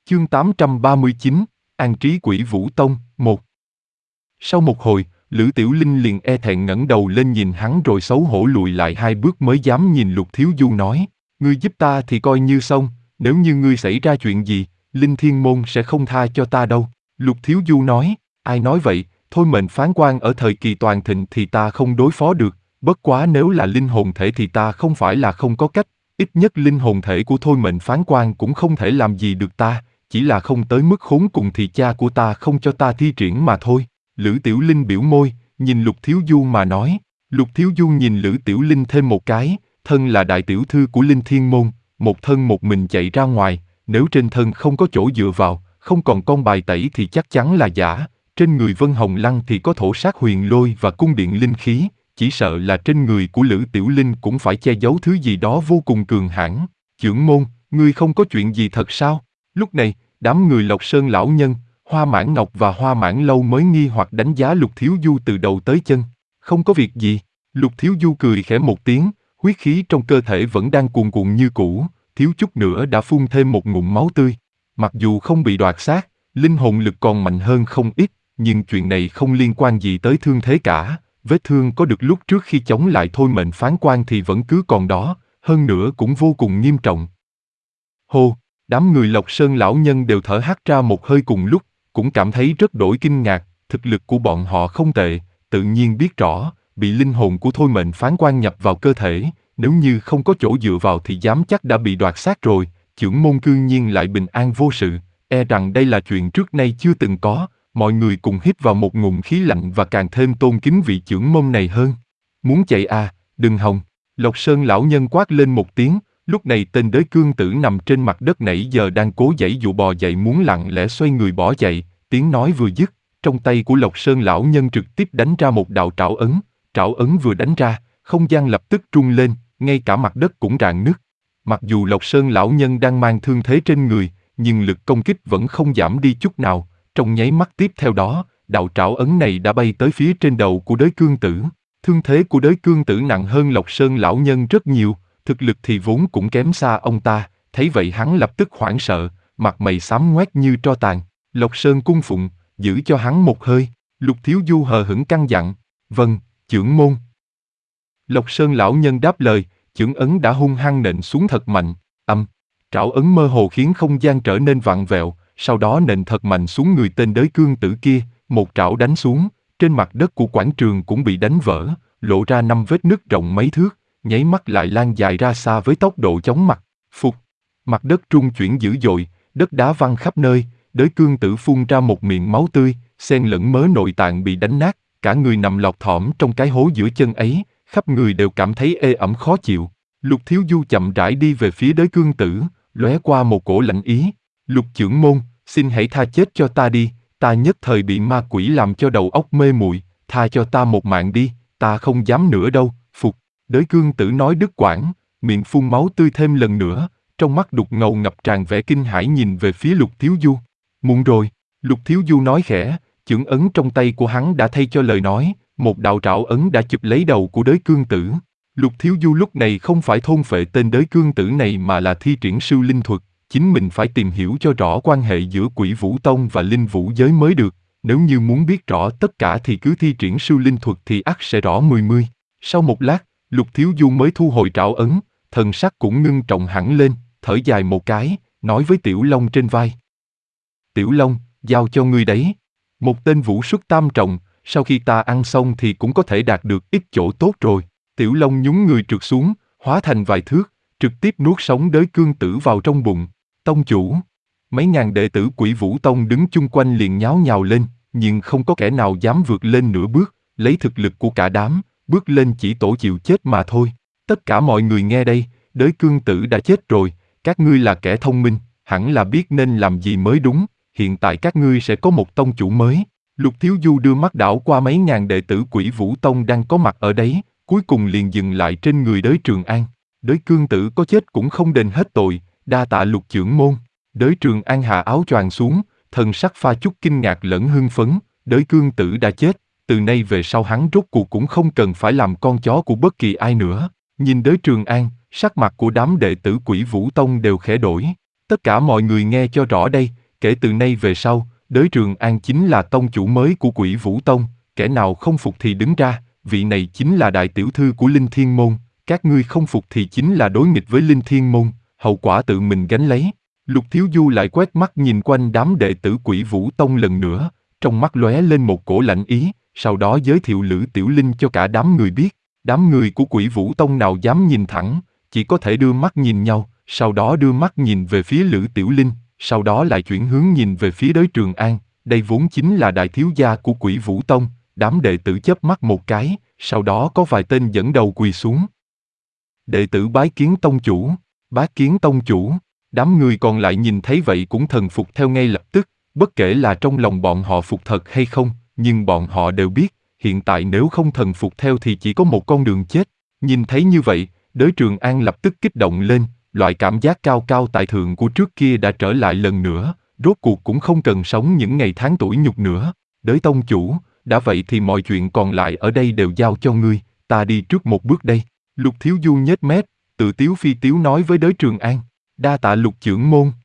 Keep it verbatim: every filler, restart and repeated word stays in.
Chương tám trăm ba mươi chín, An trí Quỷ Vũ Tông, một. Sau một hồi, Lữ Tiểu Linh liền e thẹn ngẩng đầu lên nhìn hắn rồi xấu hổ lùi lại hai bước mới dám nhìn Lục Thiếu Du nói, ngươi giúp ta thì coi như xong, nếu như ngươi xảy ra chuyện gì, Linh Thiên Môn sẽ không tha cho ta đâu. Lục Thiếu Du nói, ai nói vậy, thôi mệnh phán quan ở thời kỳ toàn thịnh thì ta không đối phó được, bất quá nếu là linh hồn thể thì ta không phải là không có cách, ít nhất linh hồn thể của thôi mệnh phán quan cũng không thể làm gì được ta, chỉ là không tới mức khốn cùng thì cha của ta không cho ta thi triển mà thôi. Lữ Tiểu Linh biểu môi, nhìn Lục Thiếu Du mà nói. Lục Thiếu Du nhìn Lữ Tiểu Linh thêm một cái, thân là đại tiểu thư của Linh Thiên Môn, một thân một mình chạy ra ngoài, nếu trên thân không có chỗ dựa vào, không còn con bài tẩy thì chắc chắn là giả, trên người Vân Hồng Lăng thì có thổ sát huyền lôi và cung điện linh khí, chỉ sợ là trên người của Lữ Tiểu Linh cũng phải che giấu thứ gì đó vô cùng cường hãn. Chưởng môn, ngươi không có chuyện gì thật sao? Lúc này, đám người Lộc Sơn lão nhân, Hoa Mãn Ngọc và Hoa Mãn Lâu mới nghi hoặc đánh giá Lục Thiếu Du từ đầu tới chân. Không có việc gì. Lục Thiếu Du cười khẽ một tiếng, huyết khí trong cơ thể vẫn đang cuồn cuộn như cũ, thiếu chút nữa đã phun thêm một ngụm máu tươi. Mặc dù không bị đoạt xác, linh hồn lực còn mạnh hơn không ít, nhưng chuyện này không liên quan gì tới thương thế cả. Vết thương có được lúc trước khi chống lại thôi mệnh phán quan thì vẫn cứ còn đó, hơn nữa cũng vô cùng nghiêm trọng. Hô, đám người Lộc Sơn lão nhân đều thở hắt ra một hơi cùng lúc, cũng cảm thấy rất đổi kinh ngạc, thực lực của bọn họ không tệ, tự nhiên biết rõ, bị linh hồn của thôi mệnh phán quan nhập vào cơ thể, nếu như không có chỗ dựa vào thì dám chắc đã bị đoạt xác rồi, chưởng môn cư nhiên lại bình an vô sự, e rằng đây là chuyện trước nay chưa từng có. Mọi người cùng hít vào một ngụm khí lạnh và càng thêm tôn kính vị chưởng môn này hơn. Muốn chạy à, đừng hòng. Lộc Sơn lão nhân quát lên một tiếng, lúc này tên đới cương tử nằm trên mặt đất nãy giờ đang cố giãy dụ bò dậy muốn lặng lẽ xoay người bỏ chạy, tiếng nói vừa dứt, trong tay của Lộc Sơn lão nhân trực tiếp đánh ra một đạo trảo ấn, trảo ấn vừa đánh ra, không gian lập tức rung lên, ngay cả mặt đất cũng rạn nứt. Mặc dù Lộc Sơn lão nhân đang mang thương thế trên người, nhưng lực công kích vẫn không giảm đi chút nào. Trong nháy mắt tiếp theo đó, đạo trảo ấn này đã bay tới phía trên đầu của đới cương tử. Thương thế của đới cương tử nặng hơn Lộc Sơn lão nhân rất nhiều, thực lực thì vốn cũng kém xa ông ta, thấy vậy hắn lập tức hoảng sợ, mặt mày xám ngoét như tro tàn. Lộc Sơn cung phụng, giữ cho hắn một hơi. Lục Thiếu Du hờ hững căn dặn, vâng, chưởng môn. Lộc Sơn lão nhân đáp lời, chưởng ấn đã hung hăng nện xuống thật mạnh, âm, trảo ấn mơ hồ khiến không gian trở nên vặn vẹo. Sau đó nện thật mạnh xuống người tên đới cương tử kia, một trảo đánh xuống, trên mặt đất của quảng trường cũng bị đánh vỡ, lộ ra năm vết nứt rộng mấy thước, nháy mắt lại lan dài ra xa với tốc độ chóng mặt. Phục, mặt đất rung chuyển dữ dội, đất đá văng khắp nơi, đới cương tử phun ra một miệng máu tươi, xen lẫn mớ nội tạng bị đánh nát, cả người nằm lọt thỏm trong cái hố giữa chân ấy, khắp người đều cảm thấy ê ẩm khó chịu. Lục Thiếu Du chậm rãi đi về phía đới cương tử, lóe qua một cổ lạnh ý. Lục chưởng môn, xin hãy tha chết cho ta đi, ta nhất thời bị ma quỷ làm cho đầu óc mê muội, tha cho ta một mạng đi, ta không dám nữa đâu. Phục, đới cương tử nói đứt quãng, miệng phun máu tươi thêm lần nữa, trong mắt đục ngầu ngập tràn vẻ kinh hãi nhìn về phía Lục Thiếu Du. Muộn rồi, Lục Thiếu Du nói khẽ, chưởng ấn trong tay của hắn đã thay cho lời nói, một đạo trảo ấn đã chụp lấy đầu của đới cương tử. Lục Thiếu Du lúc này không phải thôn phệ tên đới cương tử này mà là thi triển sư linh thuật. Chính mình phải tìm hiểu cho rõ quan hệ giữa Quỷ Vũ Tông và Linh Vũ Giới mới được, nếu như muốn biết rõ tất cả thì cứ thi triển siêu linh thuật thì ắt sẽ rõ mười mươi. Sau một lát, Lục Thiếu Du mới thu hồi trảo ấn, thần sắc cũng ngưng trọng hẳn lên, thở dài một cái, nói với Tiểu Long trên vai. Tiểu Long, giao cho ngươi đấy. Một tên vũ xuất tam trọng, sau khi ta ăn xong thì cũng có thể đạt được ít chỗ tốt rồi. Tiểu Long nhún người trượt xuống, hóa thành vài thước, trực tiếp nuốt sống đới cương tử vào trong bụng. Tông chủ, mấy ngàn đệ tử Quỷ Vũ Tông đứng chung quanh liền nháo nhào lên, nhưng không có kẻ nào dám vượt lên nửa bước, lấy thực lực của cả đám, bước lên chỉ tổ chịu chết mà thôi. Tất cả mọi người nghe đây, đới cương tử đã chết rồi, các ngươi là kẻ thông minh, hẳn là biết nên làm gì mới đúng, hiện tại các ngươi sẽ có một tông chủ mới. Lục Thiếu Du đưa mắt đảo qua mấy ngàn đệ tử Quỷ Vũ Tông đang có mặt ở đấy, cuối cùng liền dừng lại trên người đới Trường An. Đới cương tử có chết cũng không đền hết tội, đa tạ Lục chưởng môn. Đới Trường An hạ áo choàng xuống, thần sắc pha chút kinh ngạc lẫn hưng phấn, đới cương tử đã chết, từ nay về sau hắn rốt cuộc cũng không cần phải làm con chó của bất kỳ ai nữa. Nhìn đới Trường An, sắc mặt của đám đệ tử Quỷ Vũ Tông đều khẽ đổi. Tất cả mọi người nghe cho rõ đây, kể từ nay về sau, Đới Trường An chính là tông chủ mới của Quỷ Vũ Tông, kẻ nào không phục thì đứng ra, vị này chính là đại tiểu thư của Linh Thiên Môn, các ngươi không phục thì chính là đối nghịch với Linh Thiên Môn, hậu quả tự mình gánh lấy. Lục Thiếu Du lại quét mắt nhìn quanh đám đệ tử Quỷ Vũ Tông lần nữa, trong mắt lóe lên một cổ lạnh ý, sau đó giới thiệu Lữ Tiểu Linh cho cả đám người biết. Đám người của Quỷ Vũ Tông nào dám nhìn thẳng, chỉ có thể đưa mắt nhìn nhau, sau đó đưa mắt nhìn về phía Lữ Tiểu Linh, sau đó lại chuyển hướng nhìn về phía Đới Trường An, đây vốn chính là đại thiếu gia của Quỷ Vũ Tông, đám đệ tử chớp mắt một cái, sau đó có vài tên dẫn đầu quỳ xuống. Đệ tử bái kiến tông chủ, bái kiến tông chủ, đám người còn lại nhìn thấy vậy cũng thần phục theo ngay lập tức, bất kể là trong lòng bọn họ phục thật hay không, nhưng bọn họ đều biết, hiện tại nếu không thần phục theo thì chỉ có một con đường chết. Nhìn thấy như vậy, Đới Trường An lập tức kích động lên, loại cảm giác cao cao tại thượng của trước kia đã trở lại lần nữa, rốt cuộc cũng không cần sống những ngày tháng tuổi nhục nữa. Đới tông chủ, đã vậy thì mọi chuyện còn lại ở đây đều giao cho ngươi, ta đi trước một bước đây. Lục Thiếu Du nhếch mép, tự tiếu phi tiếu nói với Đới Trường An, đa tạ Lục trưởng môn.